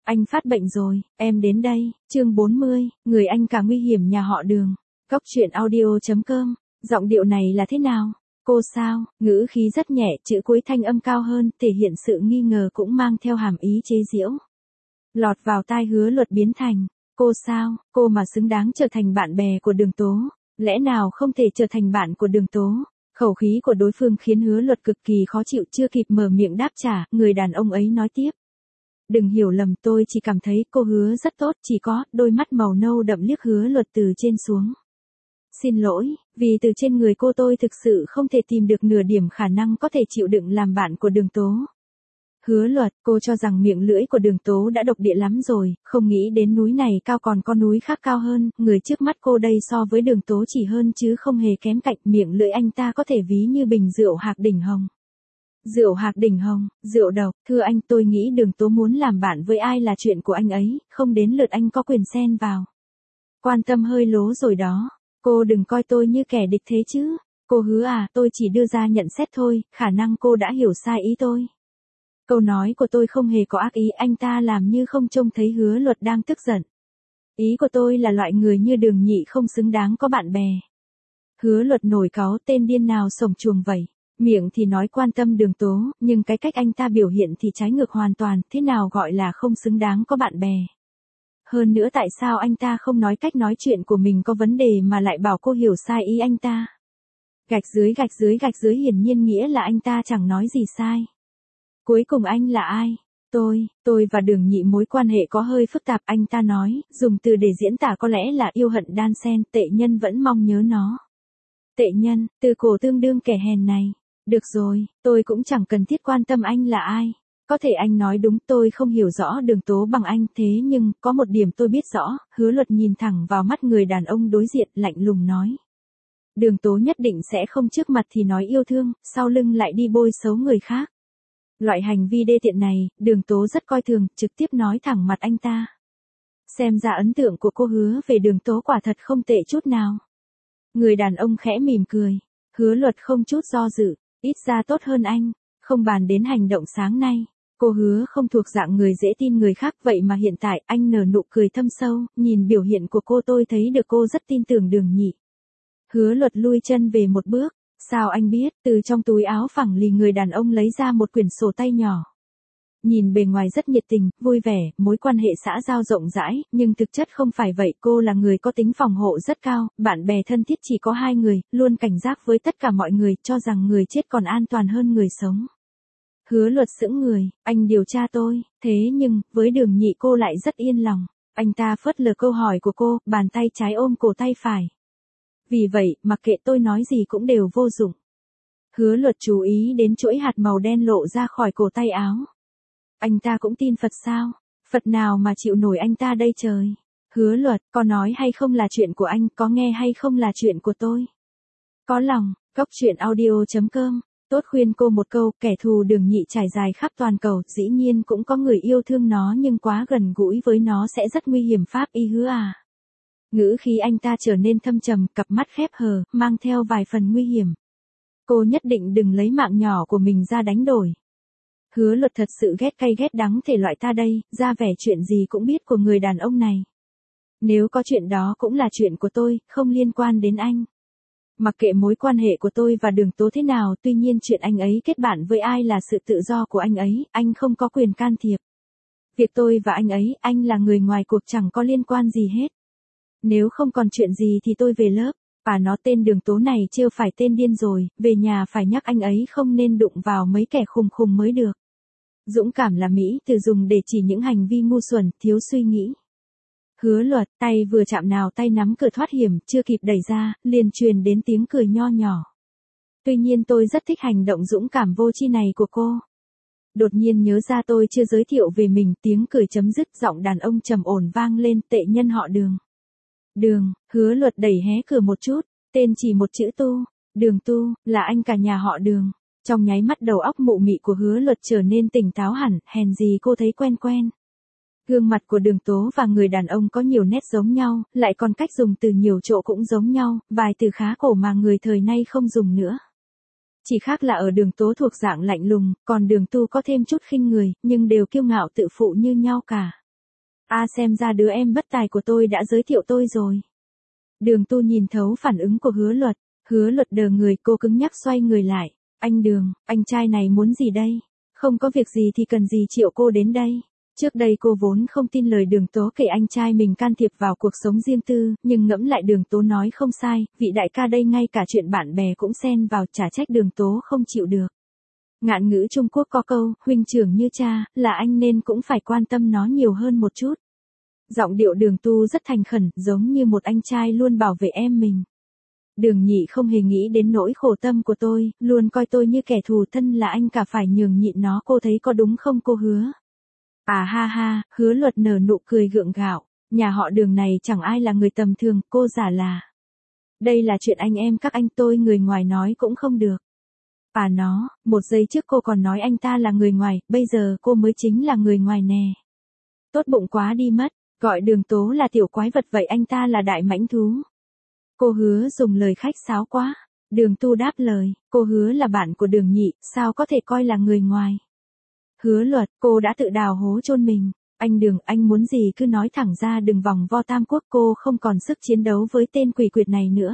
Anh phát bệnh rồi, em đến đây. Chương 40, người anh cả nguy hiểm nhà họ Đường. Cốc truyện audio.com. Giọng điệu này là thế nào? Cô sao? Ngữ khí rất nhẹ, chữ cuối thanh âm cao hơn, thể hiện sự nghi ngờ cũng mang theo hàm ý chế giễu. Lọt vào tai Hứa Luật biến thành, cô sao? Cô mà xứng đáng trở thành bạn bè của Đường Tố, lẽ nào không thể trở thành bạn của Đường Tố? Khẩu khí của đối phương khiến Hứa Luật cực kỳ khó chịu, chưa kịp mở miệng đáp trả, người đàn ông ấy nói tiếp. Đừng hiểu lầm, tôi chỉ cảm thấy cô Hứa rất tốt, chỉ có, đôi mắt màu nâu đậm liếc Hứa Luật từ trên xuống. Xin lỗi, vì từ trên người cô tôi thực sự không thể tìm được nửa điểm khả năng có thể chịu đựng làm bạn của Đường Tố. Hứa Luật, cô cho rằng miệng lưỡi của Đường Tố đã độc địa lắm rồi, không nghĩ đến núi này cao còn có núi khác cao hơn, người trước mắt cô đây so với Đường Tố chỉ hơn chứ không hề kém cạnh, miệng lưỡi anh ta có thể ví như bình rượu Hạc Đỉnh Hồng. Rượu Hạc Đỉnh Hồng, rượu độc, thưa anh, tôi nghĩ Đường Tố muốn làm bạn với ai là chuyện của anh ấy, không đến lượt anh có quyền xen vào. Quan tâm hơi lố rồi đó, cô đừng coi tôi như kẻ địch thế chứ. Cô Hứa à, tôi chỉ đưa ra nhận xét thôi, khả năng cô đã hiểu sai ý tôi. Câu nói của tôi không hề có ác ý, anh ta làm như không trông thấy Hứa Luật đang tức giận. Ý của tôi là loại người như Đường Nhị không xứng đáng có bạn bè. Hứa Luật nổi cáu, tên điên nào sổng chuồng vậy. Miệng thì nói quan tâm Đường Tố, nhưng cái cách anh ta biểu hiện thì trái ngược hoàn toàn, thế nào gọi là không xứng đáng có bạn bè. Hơn nữa tại sao anh ta không nói cách nói chuyện của mình có vấn đề mà lại bảo cô hiểu sai ý anh ta. Gạch dưới hiển nhiên nghĩa là anh ta chẳng nói gì sai. Cuối cùng anh là ai? Tôi và Đường Nhị mối quan hệ có hơi phức tạp, anh ta nói, dùng từ để diễn tả có lẽ là yêu hận đan xen, tệ nhân vẫn mong nhớ nó. Tệ nhân, từ cổ tương đương kẻ hèn này. Được rồi, tôi cũng chẳng cần thiết quan tâm anh là ai. Có thể anh nói đúng, tôi không hiểu rõ Đường Tố bằng anh, thế nhưng, có một điểm tôi biết rõ. Hứa Luật nhìn thẳng vào mắt người đàn ông đối diện, lạnh lùng nói. Đường Tố nhất định sẽ không trước mặt thì nói yêu thương, sau lưng lại đi bôi xấu người khác. Loại hành vi đê tiện này, Đường Tố rất coi thường, trực tiếp nói thẳng mặt anh ta. Xem ra ấn tượng của cô Hứa về Đường Tố quả thật không tệ chút nào. Người đàn ông khẽ mỉm cười. Hứa Luật không chút do dự, ít ra tốt hơn anh. Không bàn đến hành động sáng nay, cô Hứa không thuộc dạng người dễ tin người khác, vậy mà hiện tại anh nở nụ cười thâm sâu, nhìn biểu hiện của cô tôi thấy được cô rất tin tưởng Đường Nhị. Hứa Luật lui chân về một bước. Sao anh biết? Từ trong túi áo phẳng lì người đàn ông lấy ra một quyển sổ tay nhỏ. Nhìn bề ngoài rất nhiệt tình, vui vẻ, mối quan hệ xã giao rộng rãi, nhưng thực chất không phải vậy, cô là người có tính phòng hộ rất cao, bạn bè thân thiết chỉ có 2 người, luôn cảnh giác với tất cả mọi người, cho rằng người chết còn an toàn hơn người sống. Hứa Luật sững người, anh điều tra tôi, thế nhưng, với Đường Nhị cô lại rất yên lòng. Anh ta phớt lờ câu hỏi của cô, bàn tay trái ôm cổ tay phải. Vì vậy, mặc kệ tôi nói gì cũng đều vô dụng. Hứa Luật chú ý đến chuỗi hạt màu đen lộ ra khỏi cổ tay áo. Anh ta cũng tin Phật sao? Phật nào mà chịu nổi anh ta đây trời? Hứa Luật, có nói hay không là chuyện của anh, có nghe hay không là chuyện của tôi. Có lòng, cốc truyện audio.com. Tốt khuyên cô một câu, kẻ thù Đường Nhị trải dài khắp toàn cầu, dĩ nhiên cũng có người yêu thương nó nhưng quá gần gũi với nó sẽ rất nguy hiểm pháp y Hứa à. Ngữ khí anh ta trở nên thâm trầm, cặp mắt khép hờ, mang theo vài phần nguy hiểm. Cô nhất định đừng lấy mạng nhỏ của mình ra đánh đổi. Hứa Luật thật sự ghét cay ghét đắng thể loại ta đây, ra vẻ chuyện gì cũng biết của người đàn ông này. Nếu có chuyện đó cũng là chuyện của tôi, không liên quan đến anh. Mặc kệ mối quan hệ của tôi và Đường Tố thế nào, tuy nhiên chuyện anh ấy kết bạn với ai là sự tự do của anh ấy, anh không có quyền can thiệp. Việc tôi và anh ấy, anh là người ngoài cuộc chẳng có liên quan gì hết. Nếu không còn chuyện gì thì tôi về lớp. Nó tên Đường Tố này chưa phải tên điên rồi, về nhà phải nhắc anh ấy không nên đụng vào mấy kẻ khùng khùng mới được. Dũng cảm là Mỹ từ dùng để chỉ những hành vi ngu xuẩn, thiếu suy nghĩ. Hứa Luật, tay vừa chạm nào tay nắm cửa thoát hiểm, chưa kịp đẩy ra, liền truyền đến tiếng cười nho nhỏ. Tuy nhiên tôi rất thích hành động dũng cảm vô tri này của cô. Đột nhiên nhớ ra tôi chưa giới thiệu về mình, tiếng cười chấm dứt, giọng đàn ông trầm ổn vang lên, tệ nhân họ Đường. Đường, Hứa Luật đẩy hé cửa một chút, tên chỉ một chữ Tu, Đường Tu, là anh cả nhà họ Đường. Trong nháy mắt đầu óc mụ mị của Hứa Luật trở nên tỉnh táo hẳn, hèn gì cô thấy quen quen. Gương mặt của Đường Tố và người đàn ông có nhiều nét giống nhau, lại còn cách dùng từ nhiều chỗ cũng giống nhau, vài từ khá cổ mà người thời nay không dùng nữa. Chỉ khác là ở Đường Tố thuộc dạng lạnh lùng, còn Đường Tu có thêm chút khinh người, nhưng đều kiêu ngạo tự phụ như nhau cả. Xem ra đứa em bất tài của tôi đã giới thiệu tôi rồi. Đường Tu nhìn thấu phản ứng của Hứa Luật đờ người, cô cứng nhắc xoay người lại. Anh Đường, anh trai này muốn gì đây? Không có việc gì thì cần gì triệu cô đến đây? Trước đây cô vốn không tin lời Đường Tố kể anh trai mình can thiệp vào cuộc sống riêng tư, nhưng ngẫm lại Đường Tố nói không sai, vị đại ca đây ngay cả chuyện bạn bè cũng xen vào, chả trách Đường Tố không chịu được. Ngạn ngữ Trung Quốc có câu, huynh trưởng như cha, là anh nên cũng phải quan tâm nó nhiều hơn một chút. Giọng điệu Đường Tu rất thành khẩn, giống như một anh trai luôn bảo vệ em mình. Đường Nhị không hề nghĩ đến nỗi khổ tâm của tôi, luôn coi tôi như kẻ thù, thân là anh cả phải nhường nhịn nó, cô thấy có đúng không cô Hứa? À ha ha, Hứa Luật nở nụ cười gượng gạo, nhà họ Đường này chẳng ai là người tầm thường, cô giả là. Đây là chuyện anh em các anh, tôi người ngoài nói cũng không được. Một giây trước cô còn nói anh ta là người ngoài, bây giờ cô mới chính là người ngoài nè. Tốt bụng quá đi mất, gọi Đường Tố là tiểu quái vật vậy anh ta là đại mãnh thú. Cô Hứa dùng lời khách sáo quá. Đường Tu đáp lời, cô Hứa là bạn của Đường Nhị, sao có thể coi là người ngoài. Hứa Luật, cô đã tự đào hố chôn mình. Anh Đường, anh muốn gì cứ nói thẳng ra, đừng vòng vo tam quốc, cô không còn sức chiến đấu với tên quỷ quyệt này nữa.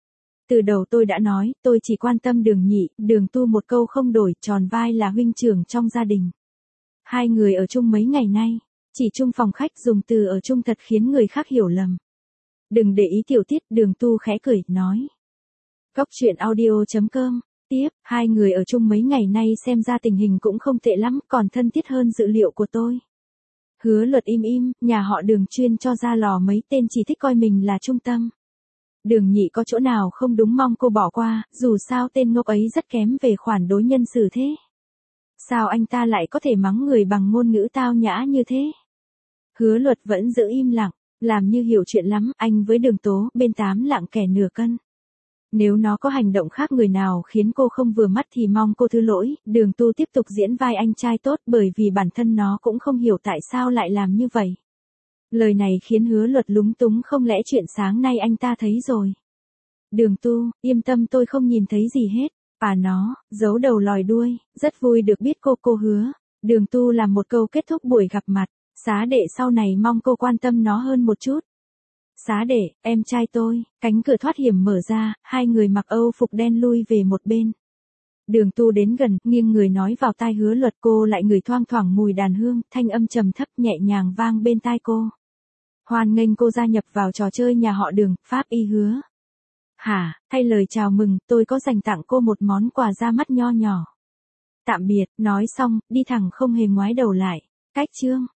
Từ đầu tôi đã nói, tôi chỉ quan tâm Đường Nhị, Đường Tu một câu không đổi, tròn vai là huynh trưởng trong gia đình. Hai người ở chung mấy ngày nay, chỉ chung phòng khách, dùng từ ở chung thật khiến người khác hiểu lầm. Đừng để ý tiểu tiết, Đường Tu khẽ cười, nói. Góc truyện audio.com, tiếp, hai người ở chung mấy ngày nay xem ra tình hình cũng không tệ lắm, còn thân thiết hơn dự liệu của tôi. Hứa Luật im, nhà họ Đường chuyên cho ra lò mấy tên chỉ thích coi mình là trung tâm. Đường Nhị có chỗ nào không đúng mong cô bỏ qua, dù sao tên ngốc ấy rất kém về khoản đối nhân xử thế. Sao anh ta lại có thể mắng người bằng ngôn ngữ tao nhã như thế? Hứa Luật vẫn giữ im lặng, làm như hiểu chuyện lắm, anh với Đường Tố, bên 8 lạng kẻ nửa cân. Nếu nó có hành động khác người nào khiến cô không vừa mắt thì mong cô thứ lỗi. Đường Tu tiếp tục diễn vai anh trai tốt, bởi vì bản thân nó cũng không hiểu tại sao lại làm như vậy. Lời này khiến Hứa Luật lúng túng, không lẽ chuyện sáng nay anh ta thấy rồi. Đường Tu, yên tâm, tôi không nhìn thấy gì hết. Giấu đầu lòi đuôi, rất vui được biết cô Hứa. Đường Tu làm một câu kết thúc buổi gặp mặt. Xá đệ sau này mong cô quan tâm nó hơn một chút. Xá đệ, em trai tôi. Cánh cửa thoát hiểm mở ra, hai người mặc Âu phục đen lui về một bên. Đường Tu đến gần, nghiêng người nói vào tai Hứa Luật, cô lại ngửi thoang thoảng mùi đàn hương, thanh âm trầm thấp nhẹ nhàng vang bên tai cô. Hoan nghênh cô gia nhập vào trò chơi nhà họ Đường, Pháp y Hứa. Hả, thay lời chào mừng, tôi có dành tặng cô một món quà ra mắt nho nhỏ. Tạm biệt, nói xong, đi thẳng không hề ngoái đầu lại. Cách chương.